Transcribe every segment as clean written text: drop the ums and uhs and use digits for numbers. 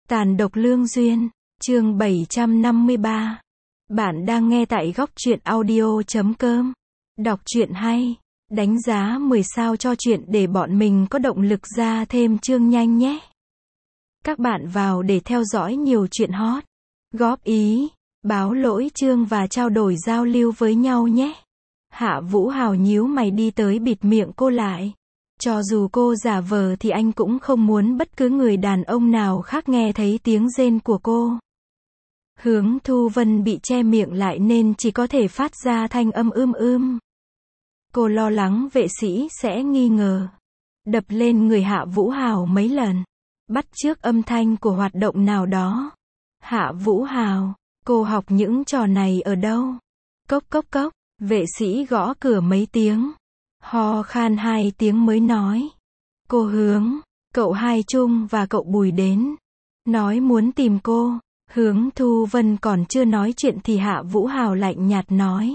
Tàn độc lương duyên, chương 753. Bạn đang nghe tại góc truyện audio.com. Đọc truyện hay, đánh giá 10 sao cho truyện để bọn mình có động lực ra thêm chương nhanh nhé. Các bạn vào để theo dõi nhiều truyện hot, góp ý, báo lỗi chương và trao đổi giao lưu với nhau nhé. Hạ Vũ Hào nhíu mày đi tới bịt miệng cô lại. Cho dù cô giả vờ thì anh cũng không muốn bất cứ người đàn ông nào khác nghe thấy tiếng rên của cô. Hướng Thu Vân bị che miệng lại nên chỉ có thể phát ra thanh âm Cô lo lắng vệ sĩ sẽ nghi ngờ. Đập lên người Hạ Vũ Hào mấy lần. Bắt chước âm thanh của hoạt động nào đó. Hạ Vũ Hào, cô học những trò này ở đâu? Cốc cốc cốc, vệ sĩ gõ cửa mấy tiếng. Ho khan 2 tiếng mới nói. Cô Hướng, cậu Hai Trung và cậu Bùi đến. Nói muốn tìm cô. Hướng Thu Vân còn chưa nói chuyện thì Hạ Vũ Hào lạnh nhạt nói.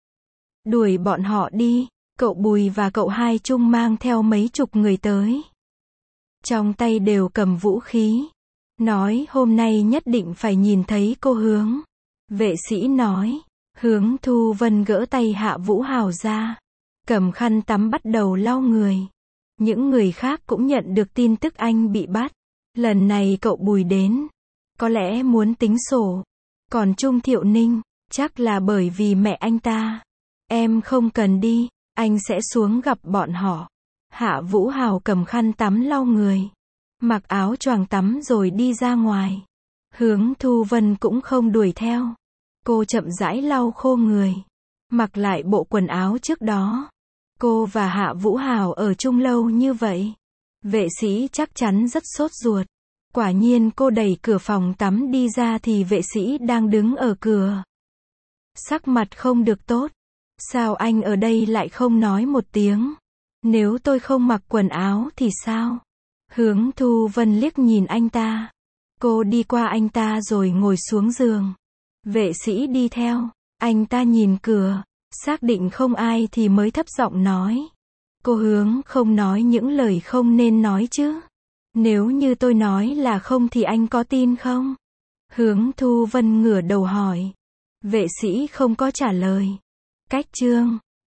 Đuổi bọn họ đi, cậu Bùi và cậu Hai Trung mang theo mấy chục người tới. Trong tay đều cầm vũ khí. Nói hôm nay nhất định phải nhìn thấy cô Hướng. Vệ sĩ nói. Hướng Thu Vân gỡ tay Hạ Vũ Hào ra. Cầm khăn tắm bắt đầu lau người. Những người khác cũng nhận được tin tức anh bị bắt. Lần này cậu Bùi đến. Có lẽ muốn tính sổ. Còn Trung Thiệu Ninh, chắc là bởi vì mẹ anh ta. Em không cần đi, anh sẽ xuống gặp bọn họ. Hạ Vũ Hào cầm khăn tắm lau người. Mặc áo choàng tắm rồi đi ra ngoài. Hướng Thu Vân cũng không đuổi theo. Cô chậm rãi lau khô người. Mặc lại bộ quần áo trước đó. Cô và Hạ Vũ Hào ở chung lâu như vậy. Vệ sĩ chắc chắn rất sốt ruột. Quả nhiên cô đẩy cửa phòng tắm đi ra thì vệ sĩ đang đứng ở cửa. Sắc mặt không được tốt. Sao anh ở đây lại không nói một tiếng? Nếu tôi không mặc quần áo thì sao? Hướng Thu Vân liếc nhìn anh ta. Cô đi qua anh ta rồi ngồi xuống giường. Vệ sĩ đi theo. Anh ta nhìn cửa. Xác định không ai thì mới thấp giọng nói. Cô Hướng không nói những lời không nên nói chứ. Nếu như tôi nói là không thì anh có tin không? Hướng Thu Vân ngửa đầu hỏi. Vệ sĩ không có trả lời. Cách chương